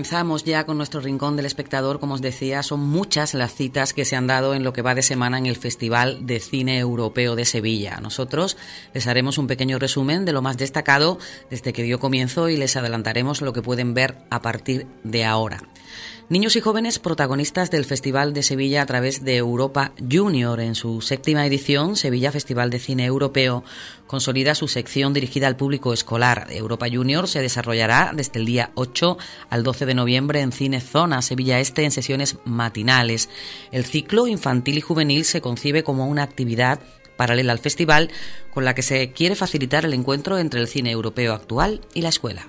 comenzamos ya con nuestro rincón del espectador. Como os decía, son muchas las citas que se han dado en lo que va de semana en el Festival de Cine Europeo de Sevilla. Nosotros les haremos un pequeño resumen de lo más destacado desde que dio comienzo y les adelantaremos lo que pueden ver a partir de ahora. Niños y jóvenes protagonistas del Festival de Sevilla a través de Europa Junior. En su 7ª edición, Sevilla Festival de Cine Europeo consolida su sección dirigida al público escolar. Europa Junior se desarrollará desde el día 8 al 12 de noviembre en Cine Zona, Sevilla Este, en sesiones matinales. El ciclo infantil y juvenil se concibe como una actividad paralela al festival con la que se quiere facilitar el encuentro entre el cine europeo actual y la escuela.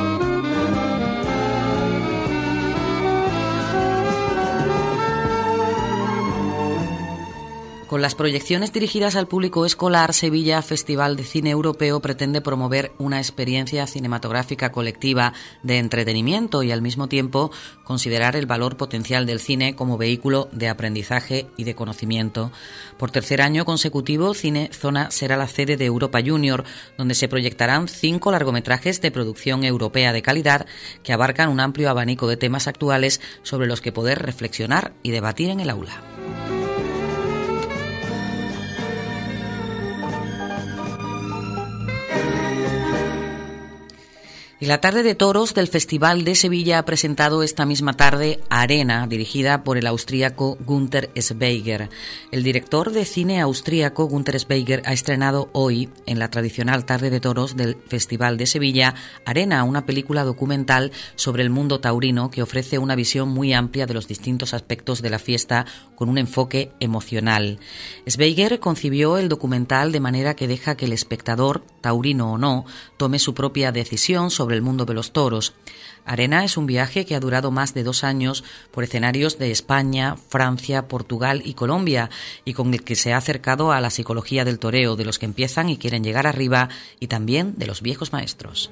Con las proyecciones dirigidas al público escolar, Sevilla Festival de Cine Europeo pretende promover una experiencia cinematográfica colectiva de entretenimiento y al mismo tiempo considerar el valor potencial del cine como vehículo de aprendizaje y de conocimiento. Por tercer año consecutivo, Cine Zona será la sede de Europa Junior, donde se proyectarán 5 largometrajes de producción europea de calidad que abarcan un amplio abanico de temas actuales sobre los que poder reflexionar y debatir en el aula. Y la tarde de toros del Festival de Sevilla ha presentado esta misma tarde Arena, dirigida por el austríaco Günther Schweiger. El director de cine austríaco Günther Schweiger ha estrenado hoy, en la tradicional tarde de toros del Festival de Sevilla, Arena, una película documental sobre el mundo taurino que ofrece una visión muy amplia de los distintos aspectos de la fiesta con un enfoque emocional. Schweiger concibió el documental de manera que deja que el espectador, taurino o no, tome su propia decisión sobre el mundo de los toros. Arena es un viaje que ha durado más de 2 años por escenarios de España, Francia, Portugal y Colombia, y con el que se ha acercado a la psicología del toreo, de los que empiezan y quieren llegar arriba, y también de los viejos maestros.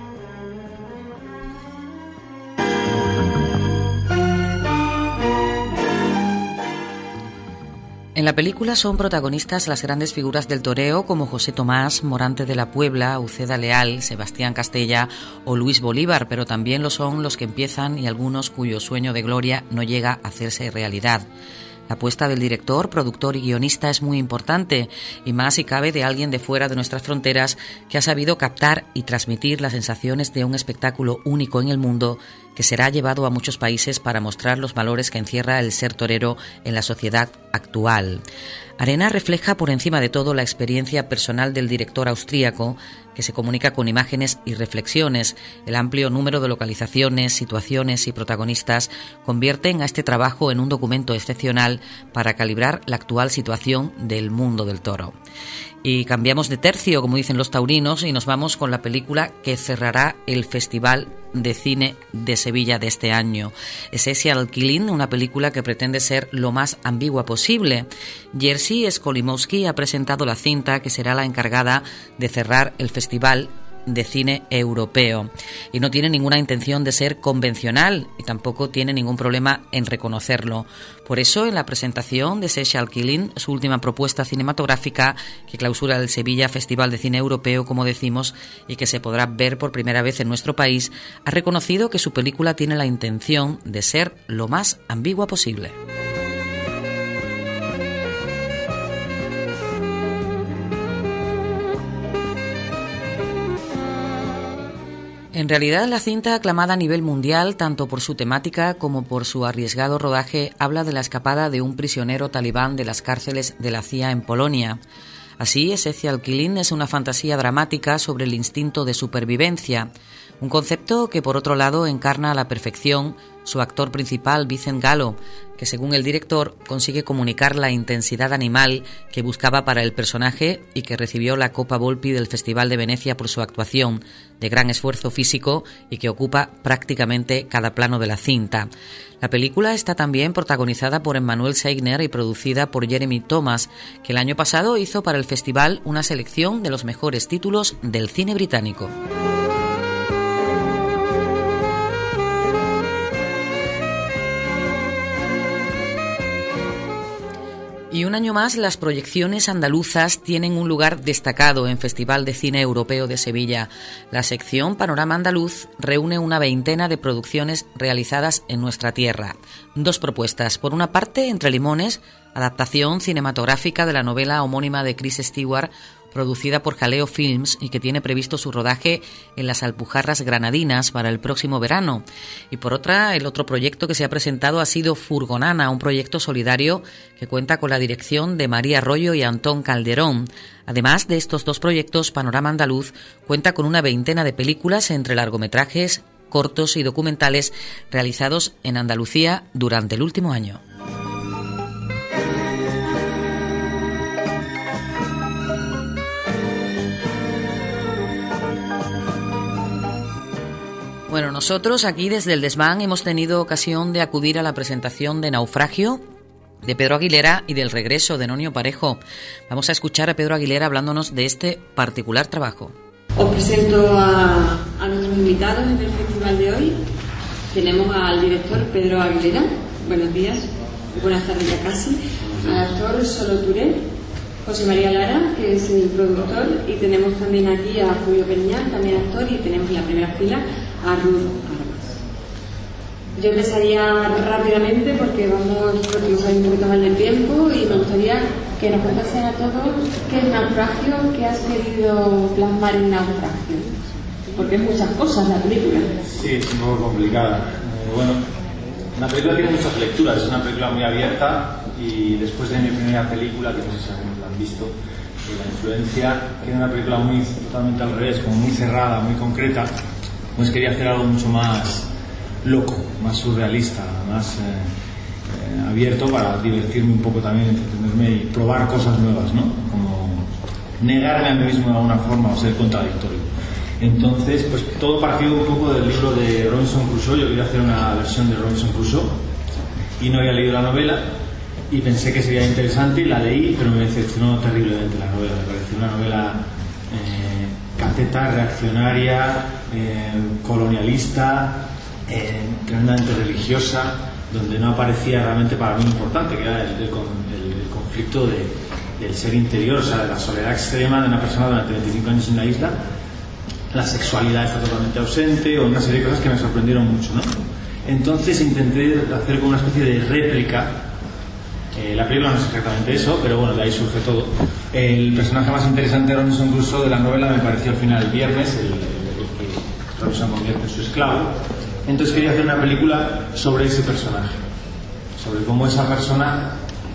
En la película son protagonistas las grandes figuras del toreo como José Tomás, Morante de la Puebla, Uceda Leal, Sebastián Castella o Luis Bolívar, pero también lo son los que empiezan y algunos cuyo sueño de gloria no llega a hacerse realidad. La apuesta del director, productor y guionista es muy importante, y más si cabe de alguien de fuera de nuestras fronteras que ha sabido captar y transmitir las sensaciones de un espectáculo único en el mundo que será llevado a muchos países para mostrar los valores que encierra el ser torero en la sociedad actual. Arena refleja por encima de todo la experiencia personal del director austríaco, que se comunica con imágenes y reflexiones. El amplio número de localizaciones, situaciones y protagonistas convierten a este trabajo en un documento excepcional para calibrar la actual situación del mundo del toro. Y cambiamos de tercio, como dicen los taurinos, y nos vamos con la película que cerrará el Festival de Cine de Sevilla de este año. Essential Killing, una película que pretende ser lo más ambigua posible. Jerzy Skolimowski ha presentado la cinta que será la encargada de cerrar el Festival de Cine Europeo, y no tiene ninguna intención de ser convencional y tampoco tiene ningún problema en reconocerlo. Por eso, en la presentación de Essential Killing, su última propuesta cinematográfica que clausura el Sevilla Festival de Cine Europeo, como decimos, y que se podrá ver por primera vez en nuestro país, ha reconocido que su película tiene la intención de ser lo más ambigua posible. En realidad, la cinta, aclamada a nivel mundial, tanto por su temática como por su arriesgado rodaje, habla de la escapada de un prisionero talibán de las cárceles de la CIA en Polonia. Así, Essential Killing es una fantasía dramática sobre el instinto de supervivencia, un concepto que, por otro lado, encarna a la perfección su actor principal, Vincent Gallo, que, según el director, consigue comunicar la intensidad animal que buscaba para el personaje y que recibió la Copa Volpi del Festival de Venecia por su actuación, de gran esfuerzo físico y que ocupa prácticamente cada plano de la cinta. La película está también protagonizada por Emmanuel Seigner y producida por Jeremy Thomas, que el año pasado hizo para el festival una selección de los mejores títulos del cine británico. Y un año más, las proyecciones andaluzas tienen un lugar destacado en Festival de Cine Europeo de Sevilla. La sección Panorama Andaluz reúne una veintena de producciones realizadas en nuestra tierra. Dos propuestas. Por una parte, Entre Limones, adaptación cinematográfica de la novela homónima de Chris Stewart, producida por Jaleo Films y que tiene previsto su rodaje en las Alpujarras granadinas para el próximo verano. Y por otra, el otro proyecto que se ha presentado ha sido Furgonana, un proyecto solidario que cuenta con la dirección de María Arroyo y Antón Calderón. Además de estos dos proyectos, Panorama Andaluz cuenta con una veintena de películas entre largometrajes, cortos y documentales realizados en Andalucía durante el último año. Bueno, nosotros aquí desde el Desván hemos tenido ocasión de acudir a la presentación de Naufragio de Pedro Aguilera y del regreso de Nonio Parejo. Vamos a escuchar a Pedro Aguilera hablándonos de este particular trabajo. Os presento a nuestros invitados en el festival de hoy. Tenemos al director Pedro Aguilera. Buenos días, buenas tardes ya casi. Al actor Solo Touré, José María Lara, que es el productor, y tenemos también aquí a Julio Peña, también actor, y tenemos en la primera fila a Ruth Armas. Yo empezaría rápidamente porque vamos a ir un poquito mal de tiempo y me gustaría que nos contasen a todos qué es Naufragio, qué has querido plasmar en Naufragio, porque es muchas cosas la película. Sí, es un poco complicada. Bueno, la película tiene muchas lecturas, es una película muy abierta y después de mi primera película, que no sé si algunos la han visto, La Influencia, que era una película muy totalmente al revés, como muy cerrada, muy concreta, pues quería hacer algo mucho más loco, más surrealista, más abierto para divertirme un poco también, entretenerme y probar cosas nuevas, ¿no? Como negarme a mí mismo de alguna forma o ser contradictorio. Entonces, pues todo partió un poco del libro de Robinson Crusoe. Yo quería hacer una versión de Robinson Crusoe y no había leído la novela y pensé que sería interesante y la leí, pero me decepcionó terriblemente la novela. Me pareció una novela cateta, reaccionaria, colonialista, tremendamente religiosa, donde no aparecía realmente para mí importante, que era el conflicto del ser interior, o sea, de la soledad extrema de una persona durante 25 años en una isla. La sexualidad está totalmente ausente, o una serie de cosas que me sorprendieron mucho, ¿no? Entonces intenté hacer como una especie de réplica. La película no es exactamente eso, pero bueno, de ahí surge todo. El personaje más interesante de Robinson Crusoe de la novela me pareció al final el viernes, el que Robinson convierte en su esclavo. Entonces quería hacer una película sobre ese personaje, sobre cómo esa persona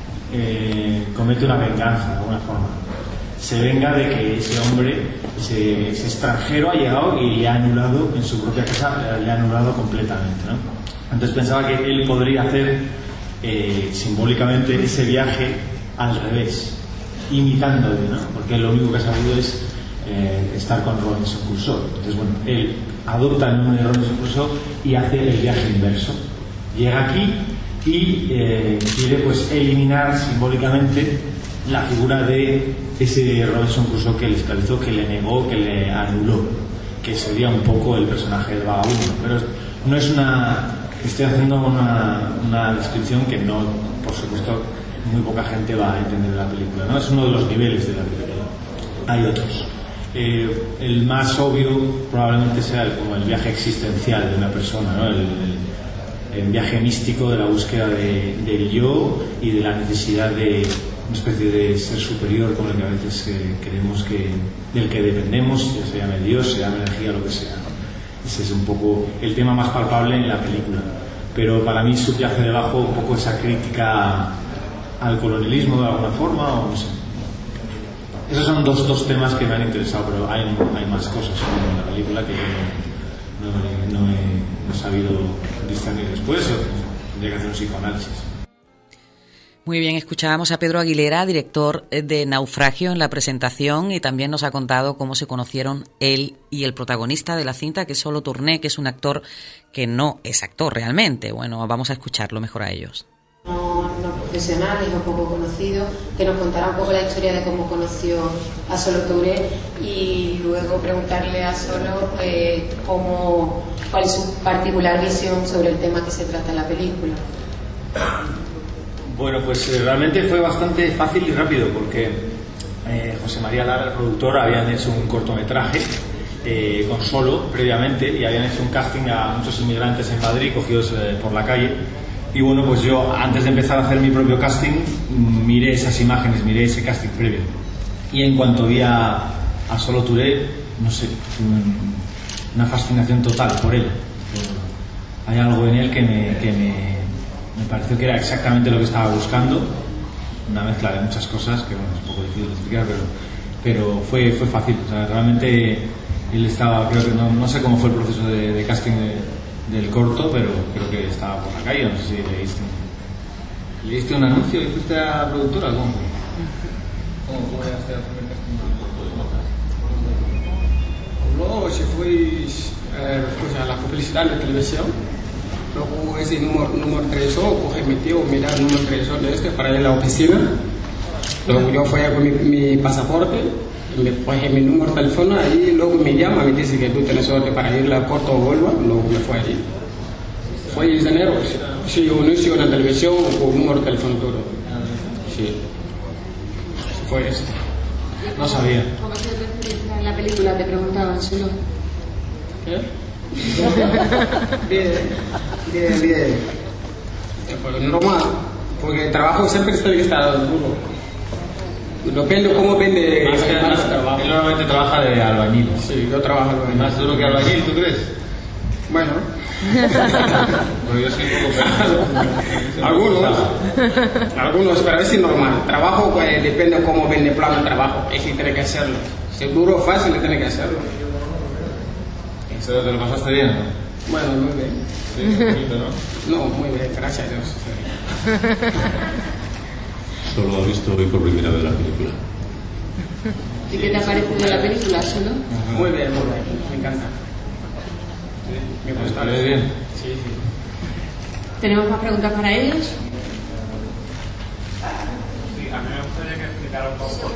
comete una venganza de alguna forma. Se venga de que ese hombre, ese extranjero, ha llegado y le ha anulado en su propia casa, le ha anulado completamente, ¿no? Entonces pensaba que él podría hacer simbólicamente ese viaje al revés, imitándole, ¿no? Porque él lo único que ha sabido es estar con Robinson Crusoe. Entonces, bueno, él adopta el nombre de Robinson Crusoe y hace el viaje inverso. Llega aquí y quiere pues eliminar simbólicamente la figura de ese Robinson Crusoe que le esclavizó, que le negó, que le anuló, que sería un poco el personaje del vagabundo. Pero no es una... Estoy haciendo una descripción que no, por supuesto, muy poca gente va a entender la película, ¿no? Es uno de los niveles de la película. Hay otros. El más obvio probablemente sea como el viaje existencial de una persona, ¿no? El viaje místico de la búsqueda del yo y de la necesidad de una especie de ser superior con el que a veces creemos del que dependemos, ya se llame Dios, se llame energía, lo que sea, ¿no? Ese es un poco el tema más palpable en la película, pero para mí subyace debajo un poco esa crítica al colonialismo de alguna forma, o no sé. Esos son dos temas que me han interesado, pero hay más cosas en la película que no he sabido discernir después, o tendría que hacer un psicoanálisis. Muy bien, escuchábamos a Pedro Aguilera, director de Naufragio, en la presentación, y también nos ha contado cómo se conocieron él y el protagonista de la cinta, que es Solo Touré, que es un actor que no es actor realmente. Bueno, vamos a escucharlo mejor a ellos. No profesionales o poco conocidos, que nos contara un poco la historia de cómo conoció a Solo Touré y luego preguntarle a Solo cuál es su particular visión sobre el tema que se trata en la película. Bueno, pues realmente fue bastante fácil y rápido porque José María Lara, el productor, habían hecho un cortometraje con Solo previamente y habían hecho un casting a muchos inmigrantes en Madrid cogidos por la calle. Y bueno, pues yo antes de empezar a hacer mi propio casting miré esas imágenes, miré ese casting previo. Y en cuanto vi a Solo Touré, no sé, una fascinación total por él. Hay algo en él que me pareció que era exactamente lo que estaba buscando. Una mezcla de muchas cosas que bueno, es un poco difícil de explicar, pero fue fácil. O sea, realmente él estaba, creo que no sé cómo fue el proceso de casting del corto, pero creo que estaba por la calle, no sé si leíste un anuncio y fuiste a la productora. ¿Cómo voy a hacer el primer casting? Luego se fue a la publicidad de televisión. Luego ese número 3 coge mi tío, mira el número 3 de para ir a la oficina. Luego yo fui con mi pasaporte, me coge mi número de teléfono y luego me llama, me dice que tú tienes suerte para ir a Corto o Vuelva. Luego me fue allí. Fue en enero, sí, un anuncio en la televisión con un número de teléfono todo. Sí, fue esto. No sabía. ¿Cómo se te en la película? Te preguntaban solo. ¿Qué? Bien. Pues normal, porque el trabajo siempre tiene que estar duro. Depende cómo vende el trabajo. Él normalmente trabaja de albañil. Sí, yo trabajo de albañil. ¿Más duro que albañil, tú crees? Bueno. Porque yo soy un poco Algunos, pero es normal. Trabajo pues, depende de cómo vende el plano de trabajo. Es que tiene que hacerlo. Si es duro o fácil, tiene que hacerlo. ¿Te lo pasaste bien? Bueno, muy bien. Sí, bonito, ¿no? No, muy bien, gracias a Dios. Solo ha visto hoy por primera vez la película. ¿Y qué te ha parecido la película, Solo? Muy bien, me encanta. Me gusta. ¿Te bien? Sí. ¿Tenemos más preguntas para ellos? Sí, a mí me gustaría que explicara un poco.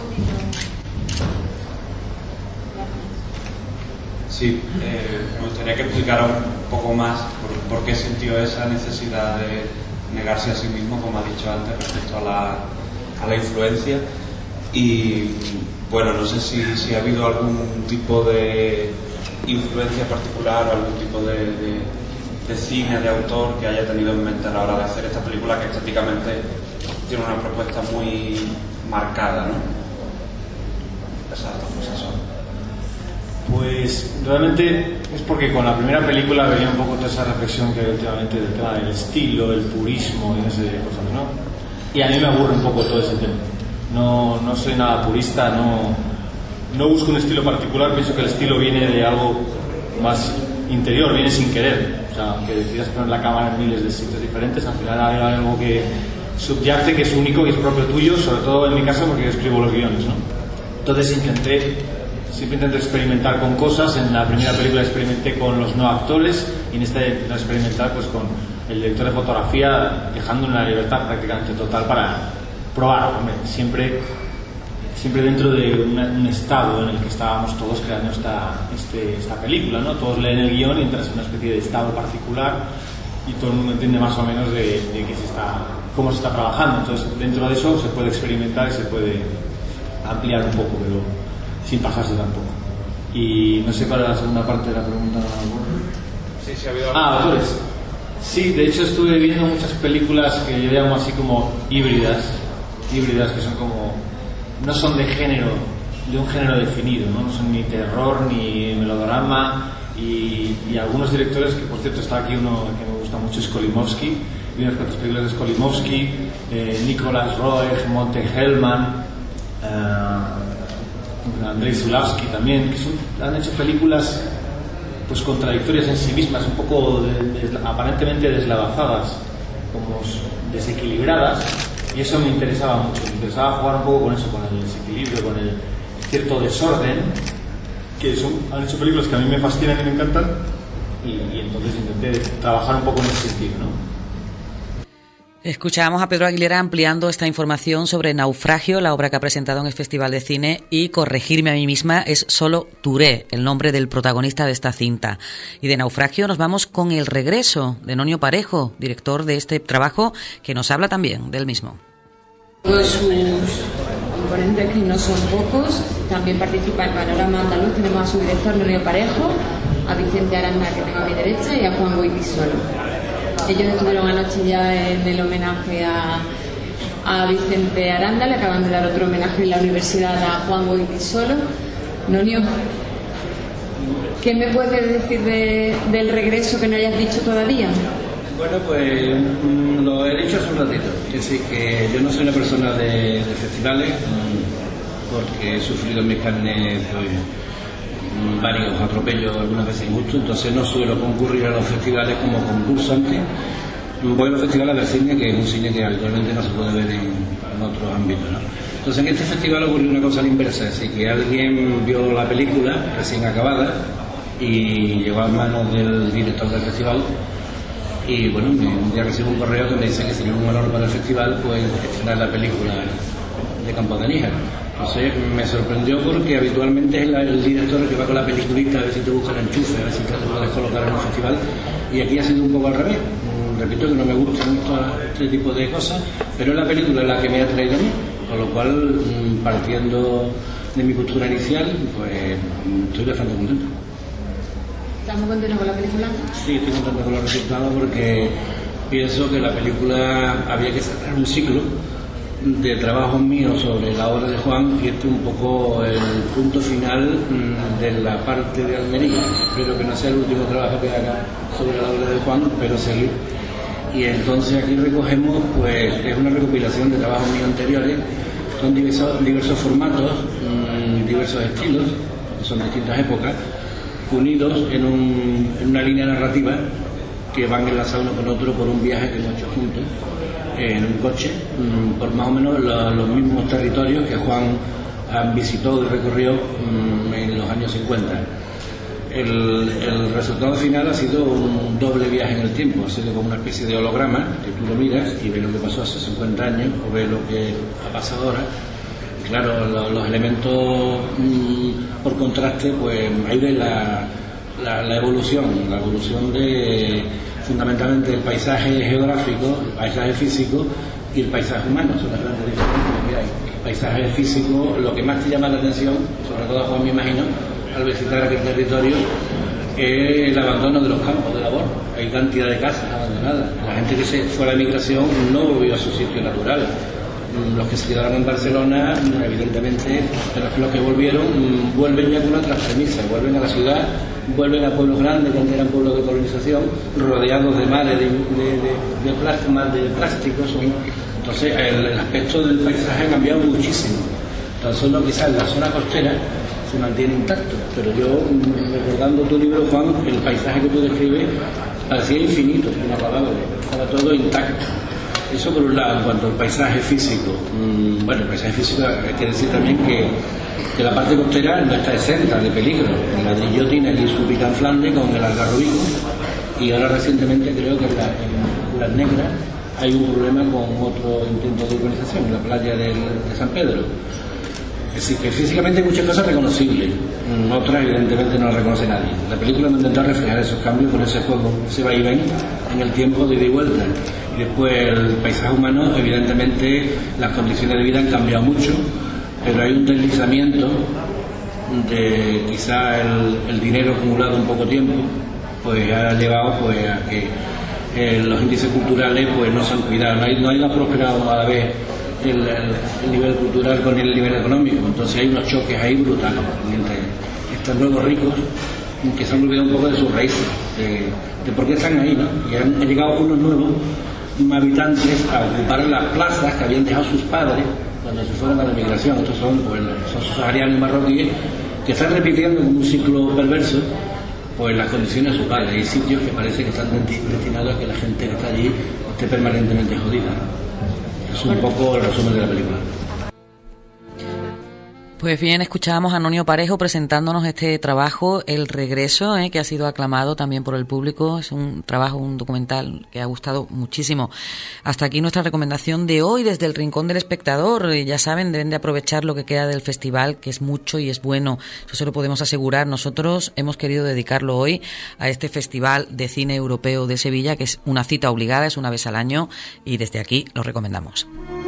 Sí, me gustaría que explicara un poco más por qué sintió esa necesidad de negarse a sí mismo, como ha dicho antes, respecto a la influencia. Y bueno, no sé si ha habido algún tipo de influencia particular o algún tipo de cine, de autor que haya tenido en mente a la hora de hacer esta película, que estéticamente tiene una propuesta muy marcada, ¿no? Esas dos cosas son. Pues realmente es porque con la primera película venía un poco toda esa reflexión que hay últimamente del tema del estilo, el purismo y ese cosas, ¿no? Y a mí me aburre un poco todo ese tema. No soy nada purista, no busco un estilo particular, pienso que el estilo viene de algo más interior, viene sin querer. O sea, aunque decidas poner la cámara en miles de sitios diferentes, al final hay algo que subyace, que es único y es propio tuyo, sobre todo en mi caso porque yo escribo los guiones, ¿no? Entonces siempre intento experimentar con cosas. En la primera película experimenté con los no actores y en esta intento experimentar pues con el director de fotografía, dejando una libertad prácticamente total para probar, hombre, siempre dentro de un estado en el que estábamos todos creando esta película, ¿no? Todos leen el guión y entras en una especie de estado particular y todo el mundo entiende más o menos de cómo se está trabajando. Entonces dentro de eso se puede experimentar y se puede ampliar un poco, pero sin pasarse tampoco. Y no sé cuál era la segunda parte de la pregunta. Sí, ha habido autores. Sí, de hecho estuve viendo muchas películas que yo llamo así como híbridas, que son como, no son de un género definido, no son ni terror ni melodrama, y algunos directores, que por cierto está aquí uno que me gusta mucho, es Skolimowski, vi unas cuantas películas de Skolimowski, Nicholas Roeg, Monte Hellman, Andrzej Zulawski también, que han hecho películas pues contradictorias en sí mismas, un poco aparentemente deslavazadas, como desequilibradas, y eso me interesaba mucho. Me interesaba jugar un poco con eso, con el desequilibrio, con el cierto desorden, que han hecho películas que a mí me fascinan y me encantan, y entonces intenté trabajar un poco en ese sentido, ¿no? Escuchábamos a Pedro Aguilera ampliando esta información sobre Naufragio, la obra que ha presentado en el Festival de Cine, y corregirme a mí misma, es solo Touré, el nombre del protagonista de esta cinta. Y de Naufragio nos vamos con El regreso, de Nonio Parejo, director de este trabajo, que nos habla también del mismo. Todos sus componentes, que no son pocos, también participa el Panorama Andaluz. Tenemos a su director Nonio Parejo, a Vicente Aranda, que tengo a mi derecha, y a Juan Goytisolo. Ellos estuvieron anoche ya en el homenaje a Vicente Aranda, le acaban de dar otro homenaje en la universidad a Juan Goytisolo. Nonio, ¿qué me puedes decir del regreso que no hayas dicho todavía? Bueno, pues lo he dicho hace un ratito, es decir, que yo no soy una persona de festivales, porque he sufrido en mis carnes varios atropellos, algunas veces injustos, entonces no suelo concurrir a los festivales como concursante. Voy a los festivales del cine, que es un cine que actualmente no se puede ver en otros ámbitos, ¿no? Entonces en este festival ocurrió una cosa a la inversa, es decir, que alguien vio la película recién acabada y llegó a manos del director del festival, y bueno, un día recibo un correo que me dice que sería un honor para el festival pues estrenar la película de Campo de Níjar. Entonces me sorprendió porque habitualmente es el director el que va con la peliculita a ver si te busca el enchufe, a ver si te puedes colocar en un festival, y aquí ha sido un poco al revés. Repito que no me gustan este tipo de cosas, pero es la película la que me ha traído a mí, con lo cual, partiendo de mi postura inicial, pues estoy bastante contento. ¿Estás muy contento con la película? Sí, estoy contento con los resultados porque pienso que la película había que cerrar un ciclo de trabajos míos sobre la obra de Juan, y este es un poco el punto final de la parte de Almería. Espero que no sea el último trabajo que haga sobre la obra de Juan, pero seguir. Y entonces aquí recogemos, pues es una recopilación de trabajos míos anteriores, son diversos formatos, diversos estilos, son distintas épocas, unidos en una línea narrativa que van enlazados uno con otro por un viaje que hemos hecho juntos en un coche, por más o menos los mismos territorios que Juan visitó y recorrió en los años 50. El resultado final ha sido un doble viaje en el tiempo, ha sido como una especie de holograma, que tú lo miras y ves lo que pasó hace 50 años o ves lo que ha pasado ahora. Y claro, los elementos por contraste, pues ahí ves la evolución de fundamentalmente el paisaje geográfico, el paisaje físico y el paisaje humano. Son las grandes diferencias que hay. El paisaje físico, lo que más te llama la atención, sobre todo a Juan me imagino, al visitar aquel territorio, es el abandono de los campos de labor. Hay cantidad de casas abandonadas. La gente que se fue a la emigración no volvió a su sitio natural. Los que se quedaron en Barcelona, evidentemente, los que volvieron, vuelven ya con otras premisas, vuelven a la ciudad, vuelven a pueblos grandes, que antes eran pueblos de colonización, rodeados de mares de plásticos. Entonces, el aspecto del paisaje ha cambiado muchísimo. Tan solo quizás la zona costera se mantiene intacto, pero yo, recordando tu libro, Juan, el paisaje que tú describes parecía infinito, inacabable, estaba todo intacto. Eso por un lado, en cuanto al paisaje físico. Bueno, el paisaje físico hay que decir también que la parte costera no está exenta de peligro. El Ladrillo tiene aquí su pica en Flandes con el Algarrobico, y ahora recientemente creo que en Las Negras hay un problema con otro intento de urbanización, en la playa de San Pedro. Es decir, que físicamente hay muchas cosas reconocibles, otras evidentemente no las reconoce nadie. La película no intenta reflejar esos cambios con ese juego, ese vaivén en el tiempo de ida y vuelta. Y después el paisaje humano, evidentemente las condiciones de vida han cambiado mucho, pero hay un deslizamiento de quizá el dinero acumulado en poco tiempo, pues ha llevado pues a que los índices culturales pues no se han cuidado, no hay prosperado a la vez el nivel cultural con el nivel económico. Entonces hay unos choques ahí brutales entre estos nuevos ricos que se han olvidado un poco de sus raíces, de por qué están ahí, ¿no? Y han llegado unos nuevos habitantes a ocupar las plazas que habían dejado sus padres cuando se fueron a la migración. Estos son saharianos y marroquíes que están repitiendo como un ciclo perverso pues las condiciones de sus padres. Hay sitios que parece que están destinados a que la gente que está allí esté permanentemente jodida. Es un poco el resumen de la película. Pues bien, escuchábamos a Antonio Parejo presentándonos este trabajo, El Regreso, que ha sido aclamado también por el público. Es un trabajo, un documental que ha gustado muchísimo. Hasta aquí nuestra recomendación de hoy desde el Rincón del Espectador. Ya saben, deben de aprovechar lo que queda del festival, que es mucho y es bueno. Eso se lo podemos asegurar. Nosotros hemos querido dedicarlo hoy a este Festival de Cine Europeo de Sevilla, que es una cita obligada, es una vez al año, y desde aquí lo recomendamos.